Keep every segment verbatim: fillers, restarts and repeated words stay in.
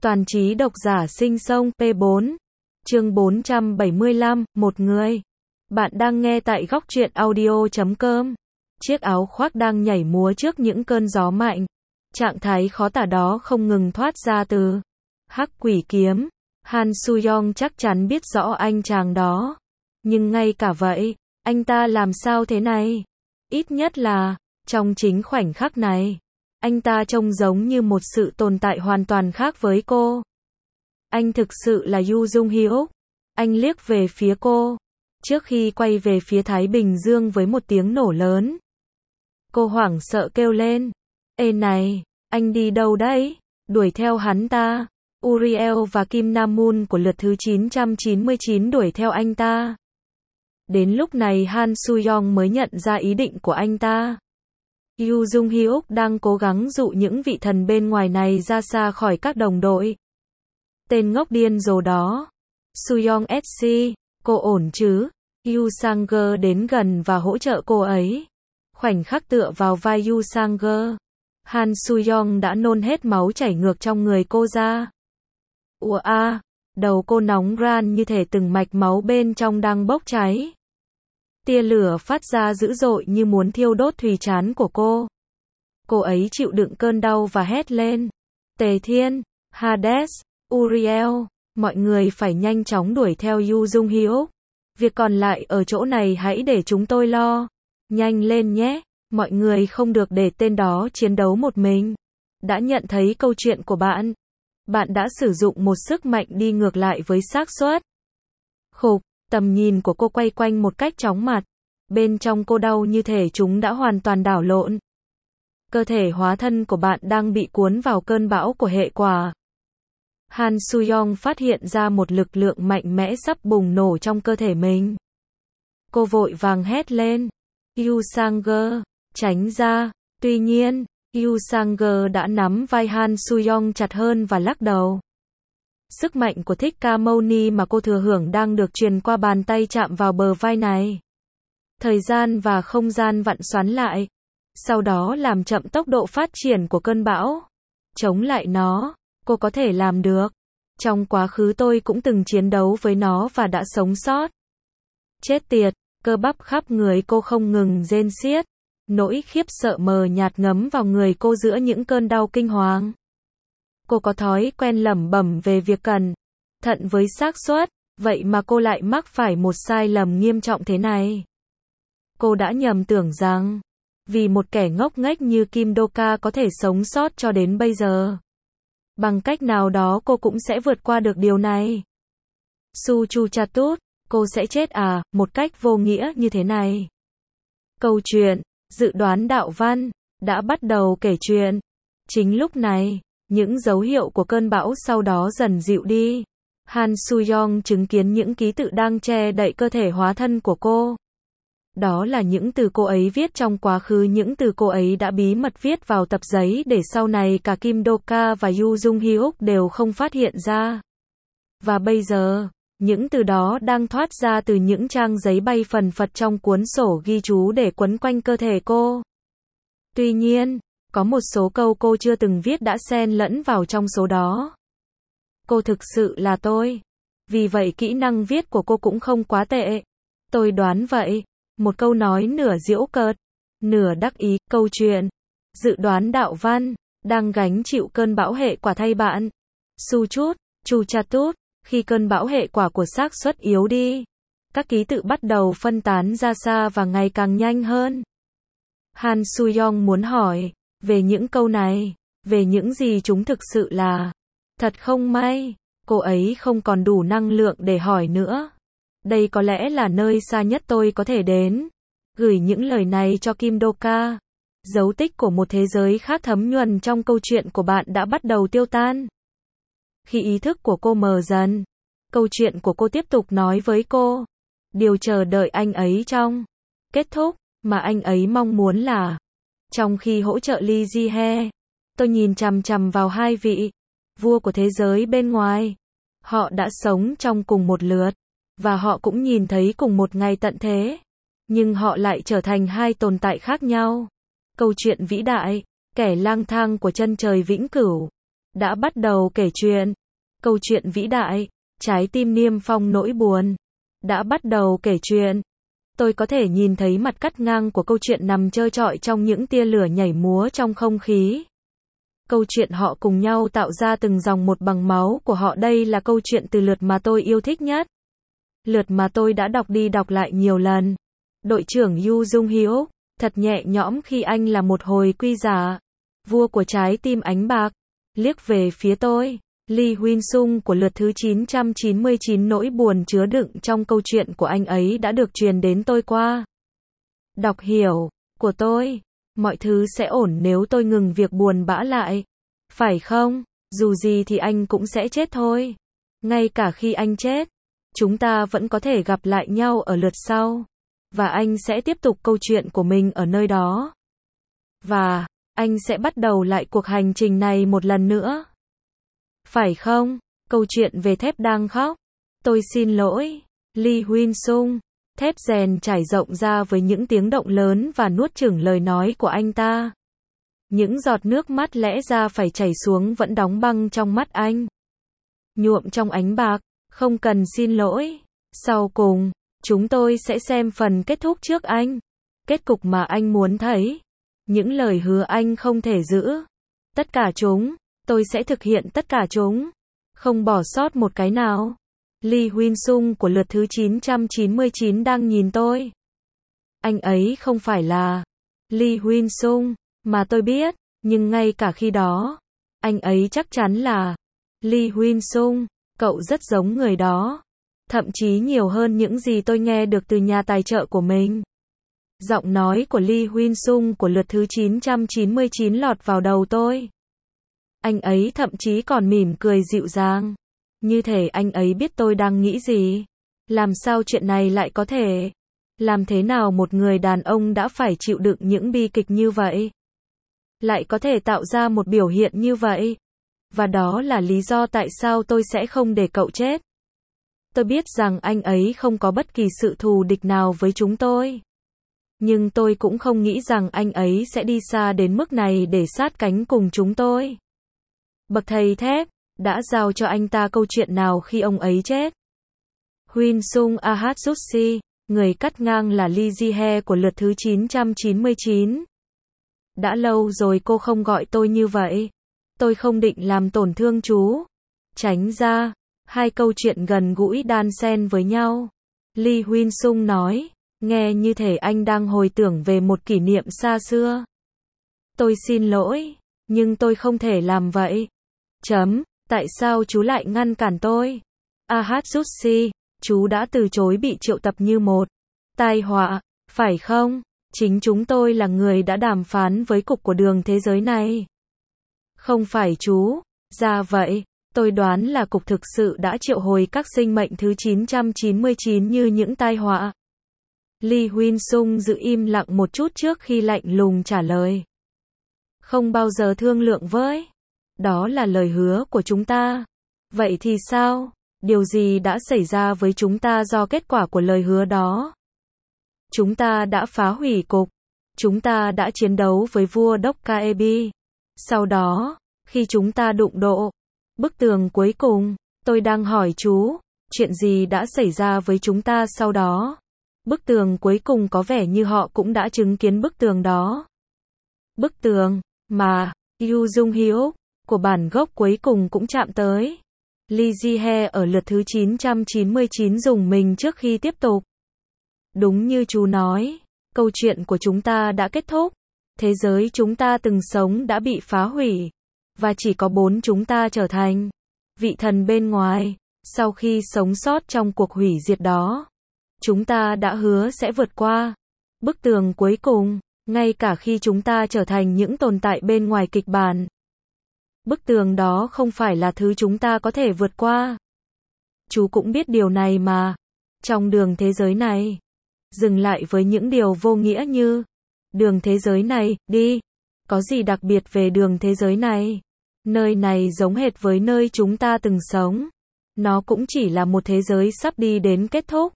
Toàn trí độc giả sinh sông P bốn. Chương bốn trăm bảy mươi lăm, một người. Bạn đang nghe tại góc truyện audio chấm com. Chiếc áo khoác đang nhảy múa trước những cơn gió mạnh. Trạng thái khó tả đó không ngừng thoát ra từ Hắc Quỷ Kiếm. Han Soo-young chắc chắn biết rõ anh chàng đó. Nhưng ngay cả vậy, anh ta làm sao thế này? Ít nhất là, trong chính khoảnh khắc này, anh ta trông giống như một sự tồn tại hoàn toàn khác với cô. Anh thực sự là Yoo Jung-hyuk. Anh liếc về phía cô, trước khi quay về phía Thái Bình Dương với một tiếng nổ lớn. Cô hoảng sợ kêu lên. Ê này, anh đi đâu đấy? Đuổi theo hắn ta. Uriel và Kim Nam Moon của lượt thứ chín trăm chín mươi chín đuổi theo anh ta. Đến lúc này Han Soo-young mới nhận ra ý định của anh ta. Yoo Jung-hyuk đang cố gắng dụ những vị thần bên ngoài này ra xa khỏi các đồng đội. Tên ngốc điên rồ đó. Soo-young ét xê, cô ổn chứ? Yoo Sang-geum đến gần và hỗ trợ cô ấy. Khoảnh khắc tựa vào vai Yoo Sang-geum, Han Soo-young đã nôn hết máu chảy ngược trong người cô ra. Ủa a, đầu cô nóng ran như thể từng mạch máu bên trong đang bốc cháy. Tia lửa phát ra dữ dội như muốn thiêu đốt thùy trán của cô. Cô ấy chịu đựng cơn đau và hét lên. Tề Thiên, Hades, Uriel, mọi người phải nhanh chóng đuổi theo Yoo Jung-hyuk. Việc còn lại ở chỗ này hãy để chúng tôi lo. Nhanh lên nhé, mọi người không được để tên đó chiến đấu một mình. Đã nhận thấy câu chuyện của bạn. Bạn đã sử dụng một sức mạnh đi ngược lại với xác suất. Khục, tầm nhìn của cô quay quanh một cách chóng mặt. Bên trong cô đau như thể chúng đã hoàn toàn đảo lộn. Cơ thể hóa thân của bạn đang bị cuốn vào cơn bão của hệ quả. Han Soo-young phát hiện ra một lực lượng mạnh mẽ sắp bùng nổ trong cơ thể mình. Cô vội vàng hét lên. Yoo Sang-geum, tránh ra. Tuy nhiên, Yoo Sang-geum đã nắm vai Han Soo-young chặt hơn và lắc đầu. Sức mạnh của Thích Ca Mâu Ni mà cô thừa hưởng đang được truyền qua bàn tay chạm vào bờ vai này. Thời gian và không gian vặn xoắn lại. Sau đó làm chậm tốc độ phát triển của cơn bão. Chống lại nó, cô có thể làm được. Trong quá khứ tôi cũng từng chiến đấu với nó và đã sống sót. Chết tiệt, cơ bắp khắp người cô không ngừng rên xiết. Nỗi khiếp sợ mờ nhạt ngấm vào người cô giữa những cơn đau kinh hoàng. Cô có thói quen lẩm bẩm về việc cẩn thận với xác suất, vậy mà cô lại mắc phải một sai lầm nghiêm trọng thế này. Cô đã nhầm tưởng rằng, vì một kẻ ngốc nghếch như Kim Do-ka có thể sống sót cho đến bây giờ, bằng cách nào đó cô cũng sẽ vượt qua được điều này. Su Chu Cha Tút, cô sẽ chết à, một cách vô nghĩa như thế này. Câu chuyện, dự đoán đạo văn, đã bắt đầu kể chuyện. Chính lúc này, những dấu hiệu của cơn bão sau đó dần dịu đi. Han Soo-young chứng kiến những ký tự đang che đậy cơ thể hóa thân của cô. Đó là những từ cô ấy viết trong quá khứ, những từ cô ấy đã bí mật viết vào tập giấy để sau này cả Kim Do-ka và Yoo Jung-hyuk đều không phát hiện ra. Và bây giờ, những từ đó đang thoát ra từ những trang giấy bay phần phật trong cuốn sổ ghi chú để quấn quanh cơ thể cô. Tuy nhiên, có một số câu cô chưa từng viết đã xen lẫn vào trong số đó. Cô thực sự là tôi. Vì vậy kỹ năng viết của cô cũng không quá tệ. Tôi đoán vậy. Một câu nói nửa giễu cợt, nửa đắc ý. Câu chuyện, dự đoán đạo văn, đang gánh chịu cơn bão hệ quả thay bạn. Su chút, Chu Cha Tút, khi cơn bão hệ quả của xác suất yếu đi, các ký tự bắt đầu phân tán ra xa và ngày càng nhanh hơn. Han Soo-young muốn hỏi về những câu này, về những gì chúng thực sự là. Thật không may, cô ấy không còn đủ năng lượng để hỏi nữa. Đây có lẽ là nơi xa nhất tôi có thể đến. Gửi những lời này cho Kim Do-ka. Dấu tích của một thế giới khác thấm nhuần trong câu chuyện của bạn đã bắt đầu tiêu tan. Khi ý thức của cô mờ dần, câu chuyện của cô tiếp tục nói với cô. Điều chờ đợi anh ấy trong kết thúc mà anh ấy mong muốn là. Trong khi hỗ trợ Lee Ji-hye, tôi nhìn chằm chằm vào hai vị vua của thế giới bên ngoài. Họ đã sống trong cùng một lượt, và họ cũng nhìn thấy cùng một ngày tận thế. Nhưng họ lại trở thành hai tồn tại khác nhau. Câu chuyện vĩ đại, kẻ lang thang của chân trời vĩnh cửu. đã bắt đầu kể chuyện. Câu chuyện vĩ đại, trái tim niêm phong nỗi buồn, đã bắt đầu kể chuyện. Tôi có thể nhìn thấy mặt cắt ngang của câu chuyện nằm trơ trọi trong những tia lửa nhảy múa trong không khí. Câu chuyện họ cùng nhau tạo ra từng dòng một bằng máu của họ. Đây là câu chuyện từ lượt mà tôi yêu thích nhất. Lượt mà tôi đã đọc đi đọc lại nhiều lần. Đội trưởng Yu Jung Hyuk, thật nhẹ nhõm khi anh là một hồi quy giả. Vua của trái tim ánh bạc, liếc về phía tôi. Lee Huynh Sung của lượt thứ chín trăm chín mươi chín, nỗi buồn chứa đựng trong câu chuyện của anh ấy đã được truyền đến tôi qua đọc hiểu của tôi. Mọi thứ sẽ ổn nếu tôi ngừng việc buồn bã lại. Phải không? Dù gì thì anh cũng sẽ chết thôi. Ngay cả khi anh chết, chúng ta vẫn có thể gặp lại nhau ở lượt sau. Và anh sẽ tiếp tục câu chuyện của mình ở nơi đó. Và anh sẽ bắt đầu lại cuộc hành trình này một lần nữa. Phải không? Câu chuyện về thép đang khóc. Tôi xin lỗi. Lee Huynh Sung. Thép rèn trải rộng ra với những tiếng động lớn và nuốt chửng lời nói của anh ta. Những giọt nước mắt lẽ ra phải chảy xuống vẫn đóng băng trong mắt anh. Nhuộm trong ánh bạc, không cần xin lỗi. Sau cùng, chúng tôi sẽ xem phần kết thúc trước anh. Kết cục mà anh muốn thấy. Những lời hứa anh không thể giữ. Tất cả chúng, tôi sẽ thực hiện tất cả chúng. Không bỏ sót một cái nào. Lee Huynh Sung của lượt thứ chín trăm chín mươi chín đang nhìn tôi. Anh ấy không phải là Lee Huynh Sung mà tôi biết, nhưng ngay cả khi đó, anh ấy chắc chắn là Lee Huynh Sung. Cậu rất giống người đó. Thậm chí nhiều hơn những gì tôi nghe được từ nhà tài trợ của mình. Giọng nói của Lee Huynh Sung của lượt thứ chín trăm chín mươi chín lọt vào đầu tôi. Anh ấy thậm chí còn mỉm cười dịu dàng. Như thể anh ấy biết tôi đang nghĩ gì. Làm sao chuyện này lại có thể? Làm thế nào một người đàn ông đã phải chịu đựng những bi kịch như vậy? Lại có thể tạo ra một biểu hiện như vậy? Và đó là lý do tại sao tôi sẽ không để cậu chết. Tôi biết rằng anh ấy không có bất kỳ sự thù địch nào với chúng tôi. Nhưng tôi cũng không nghĩ rằng anh ấy sẽ đi xa đến mức này để sát cánh cùng chúng tôi. Bậc thầy thép đã giao cho anh ta câu chuyện nào khi ông ấy chết? Huynh Sung Ahatsushi, người cắt ngang là Lee Ji-hye của lượt thứ chín trăm chín mươi chín. Đã lâu rồi cô không gọi tôi như vậy. Tôi không định làm tổn thương chú. Tránh ra. Hai câu chuyện gần gũi đan xen với nhau. Lee Huynh Sung nói, nghe như thể anh đang hồi tưởng về một kỷ niệm xa xưa. Tôi xin lỗi, nhưng tôi không thể làm vậy. Chấm, tại sao chú lại ngăn cản tôi? Ahatsushi, chú đã từ chối bị triệu tập như một tai họa, phải không? Chính chúng tôi là người đã đàm phán với cục của đường thế giới này. Không phải chú. Ra vậy, tôi đoán là cục thực sự đã triệu hồi các sinh mệnh thứ chín trăm chín mươi chín như những tai họa. Lee Huynh Sung giữ im lặng một chút trước khi lạnh lùng trả lời. Không bao giờ thương lượng với. Đó là lời hứa của chúng ta. Vậy thì sao? Điều gì đã xảy ra với chúng ta do kết quả của lời hứa đó? Chúng ta đã phá hủy cục. Chúng ta đã chiến đấu với vua Dokkaebi. Sau đó, khi chúng ta đụng độ bức tường cuối cùng, tôi đang hỏi chú, chuyện gì đã xảy ra với chúng ta sau đó? Bức tường cuối cùng có vẻ như họ cũng đã chứng kiến bức tường đó. Bức tường mà Yu Jung Hyuk của bản gốc cuối cùng cũng chạm tới. Lee Ji-hye ở lượt thứ chín trăm chín mươi chín dùng mình trước khi tiếp tục. Đúng như chú nói, câu chuyện của chúng ta đã kết thúc. Thế giới chúng ta từng sống đã bị phá hủy. Và chỉ có bốn chúng ta trở thành vị thần bên ngoài. Sau khi sống sót trong cuộc hủy diệt đó, chúng ta đã hứa sẽ vượt qua bức tường cuối cùng, ngay cả khi chúng ta trở thành những tồn tại bên ngoài kịch bản. Bức tường đó không phải là thứ chúng ta có thể vượt qua. Chú cũng biết điều này mà. Trong đường thế giới này, dừng lại với những điều vô nghĩa như đường thế giới này, đi. Có gì đặc biệt về đường thế giới này? Nơi này giống hệt với nơi chúng ta từng sống. Nó cũng chỉ là một thế giới sắp đi đến kết thúc.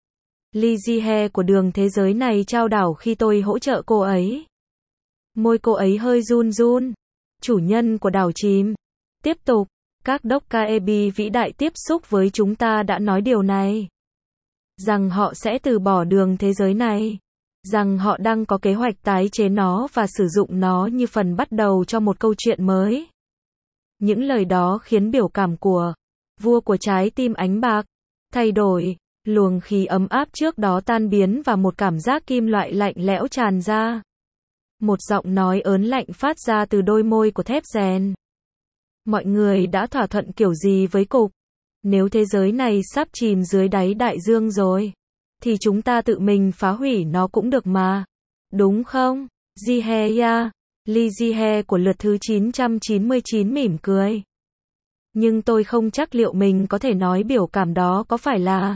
Lee Ji-hye của đường thế giới này trao đảo khi tôi hỗ trợ cô ấy. Môi cô ấy hơi run run. Chủ nhân của đảo chìm. Tiếp tục, các Dokkaebi vĩ đại tiếp xúc với chúng ta đã nói điều này. Rằng họ sẽ từ bỏ đường thế giới này. Rằng họ đang có kế hoạch tái chế nó và sử dụng nó như phần bắt đầu cho một câu chuyện mới. Những lời đó khiến biểu cảm của vua của trái tim ánh bạc thay đổi, luồng khí ấm áp trước đó tan biến và một cảm giác kim loại lạnh lẽo tràn ra. Một giọng nói ớn lạnh phát ra từ đôi môi của thép rèn. Mọi người đã thỏa thuận kiểu gì với cục? Nếu thế giới này sắp chìm dưới đáy đại dương rồi, thì chúng ta tự mình phá hủy nó cũng được mà. Đúng không? Jiheya, Lee Jihe của lượt thứ chín trăm chín mươi chín mỉm cười. Nhưng tôi không chắc liệu mình có thể nói biểu cảm đó có phải là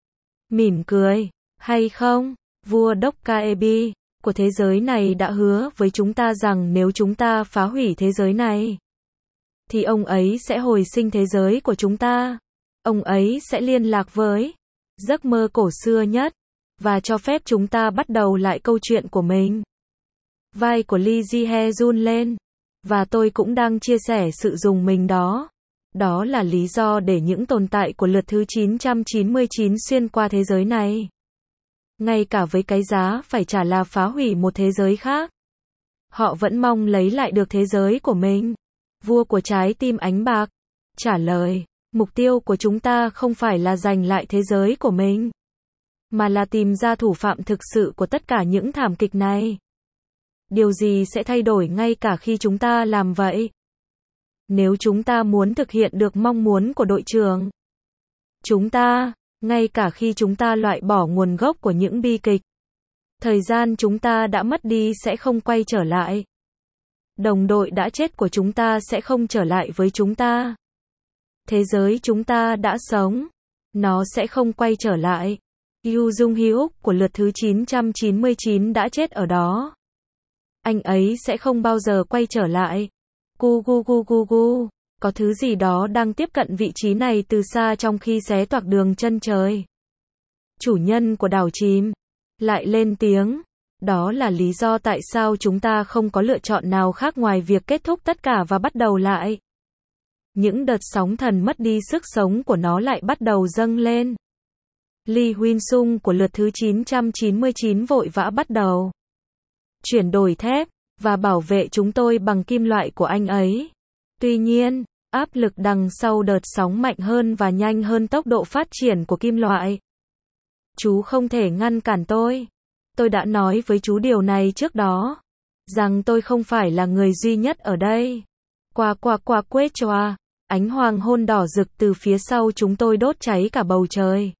mỉm cười hay không. Vua Dokkaebi của thế giới này đã hứa với chúng ta rằng nếu chúng ta phá hủy thế giới này, thì ông ấy sẽ hồi sinh thế giới của chúng ta. Ông ấy sẽ liên lạc với giấc mơ cổ xưa nhất, và cho phép chúng ta bắt đầu lại câu chuyện của mình. Vai của Lee Jihe run lên, và tôi cũng đang chia sẻ sự dùng mình đó. Đó là lý do để những tồn tại của lượt thứ chín trăm chín mươi chín xuyên qua thế giới này. Ngay cả với cái giá phải trả là phá hủy một thế giới khác, họ vẫn mong lấy lại được thế giới của mình. Vua của trái tim ánh bạc trả lời, mục tiêu của chúng ta không phải là giành lại thế giới của mình, mà là tìm ra thủ phạm thực sự của tất cả những thảm kịch này. Điều gì sẽ thay đổi ngay cả khi chúng ta làm vậy? Nếu chúng ta muốn thực hiện được mong muốn của đội trưởng, chúng ta, ngay cả khi chúng ta loại bỏ nguồn gốc của những bi kịch, thời gian chúng ta đã mất đi sẽ không quay trở lại. Đồng đội đã chết của chúng ta sẽ không trở lại với chúng ta. Thế giới chúng ta đã sống, nó sẽ không quay trở lại. Yu Jung Hyuk của lượt thứ chín trăm chín mươi chín đã chết ở đó. Anh ấy sẽ không bao giờ quay trở lại. Gu gu gu gu gu. Có thứ gì đó đang tiếp cận vị trí này từ xa trong khi xé toạc đường chân trời. Chủ nhân của đảo chìm lại lên tiếng. Đó là lý do tại sao chúng ta không có lựa chọn nào khác ngoài việc kết thúc tất cả và bắt đầu lại. Những đợt sóng thần mất đi sức sống của nó lại bắt đầu dâng lên. Lee Huynh Sung của lượt thứ chín trăm chín mươi chín vội vã bắt đầu chuyển đổi thép và bảo vệ chúng tôi bằng kim loại của anh ấy. Tuy nhiên, áp lực đằng sau đợt sóng mạnh hơn và nhanh hơn tốc độ phát triển của kim loại. Chú không thể ngăn cản tôi. Tôi đã nói với chú điều này trước đó, rằng tôi không phải là người duy nhất ở đây. Qua qua qua quét choa, ánh hoàng hôn đỏ rực từ phía sau chúng tôi đốt cháy cả bầu trời.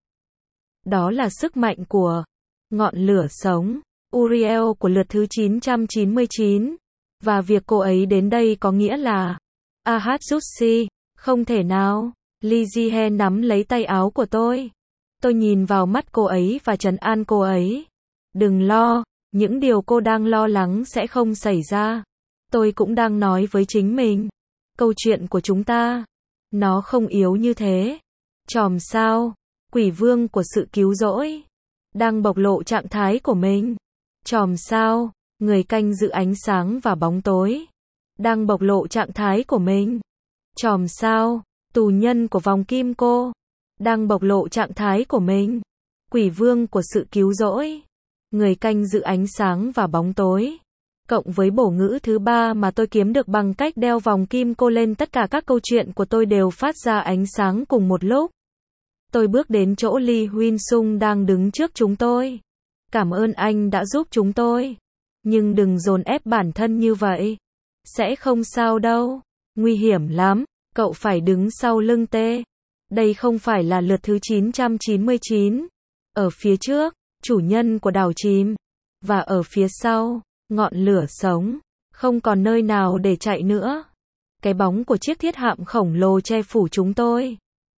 Đó là sức mạnh của ngọn lửa sống. Uriel của lượt thứ chín trăm chín mươi chín. Và việc cô ấy đến đây có nghĩa là Ahatsushi, không thể nào. Lee Jihe nắm lấy tay áo của tôi. Tôi nhìn vào mắt cô ấy và trấn an cô ấy. Đừng lo, những điều cô đang lo lắng sẽ không xảy ra. Tôi cũng đang nói với chính mình. Câu chuyện của chúng ta, nó không yếu như thế. Chòm sao, quỷ vương của sự cứu rỗi, đang bộc lộ trạng thái của mình. Chòm sao, người canh giữ ánh sáng và bóng tối, đang bộc lộ trạng thái của mình. Chòm sao, tù nhân của vòng kim cô, đang bộc lộ trạng thái của mình. Quỷ vương của sự cứu rỗi, người canh giữ ánh sáng và bóng tối. Cộng với bổ ngữ thứ ba mà tôi kiếm được bằng cách đeo vòng kim cô lên, tất cả các câu chuyện của tôi đều phát ra ánh sáng cùng một lúc. Tôi bước đến chỗ Lee Huynh Sung đang đứng trước chúng tôi. Cảm ơn anh đã giúp chúng tôi. Nhưng đừng dồn ép bản thân như vậy. Sẽ không sao đâu. Nguy hiểm lắm. Cậu phải đứng sau lưng tê. Đây không phải là lượt thứ chín trăm chín mươi chín. Ở phía trước, chủ nhân của đảo chìm. Và ở phía sau, ngọn lửa sống. Không còn nơi nào để chạy nữa. Cái bóng của chiếc thiết hạm khổng lồ che phủ chúng tôi.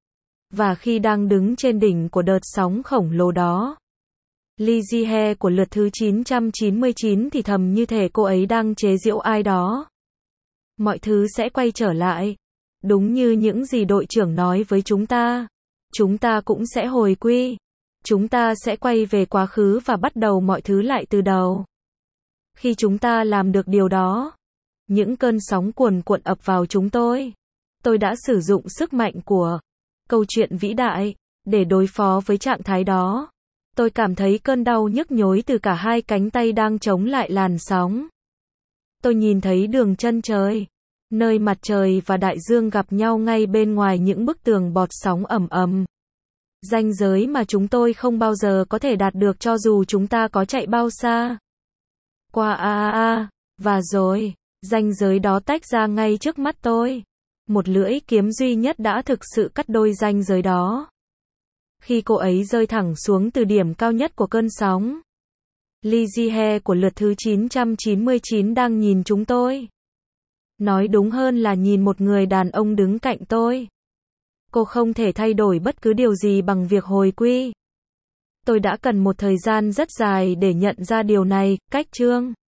Và khi đang đứng trên đỉnh của đợt sóng khổng lồ đó, Lee Jihe của lượt thứ chín trăm chín mươi chín thì thầm như thể cô ấy đang chế giễu ai đó. Mọi thứ sẽ quay trở lại. Đúng như những gì đội trưởng nói với chúng ta. Chúng ta cũng sẽ hồi quy. Chúng ta sẽ quay về quá khứ và bắt đầu mọi thứ lại từ đầu. Khi chúng ta làm được điều đó, những cơn sóng cuồn cuộn ập vào chúng tôi. Tôi đã sử dụng sức mạnh của câu chuyện vĩ đại để đối phó với trạng thái đó. Tôi cảm thấy cơn đau nhức nhối từ cả hai cánh tay đang chống lại làn sóng. Tôi nhìn thấy đường chân trời, nơi mặt trời và đại dương gặp nhau ngay bên ngoài những bức tường bọt sóng ầm ầm. Ranh giới mà chúng tôi không bao giờ có thể đạt được cho dù chúng ta có chạy bao xa. Qua a a a, và rồi, ranh giới đó tách ra ngay trước mắt tôi. Một lưỡi kiếm duy nhất đã thực sự cắt đôi ranh giới đó. Khi cô ấy rơi thẳng xuống từ điểm cao nhất của cơn sóng. Lee Ji-hye của lượt thứ chín trăm chín mươi chín đang nhìn chúng tôi. Nói đúng hơn là nhìn một người đàn ông đứng cạnh tôi. Cô không thể thay đổi bất cứ điều gì bằng việc hồi quy. Tôi đã cần một thời gian rất dài để nhận ra điều này, cách chương.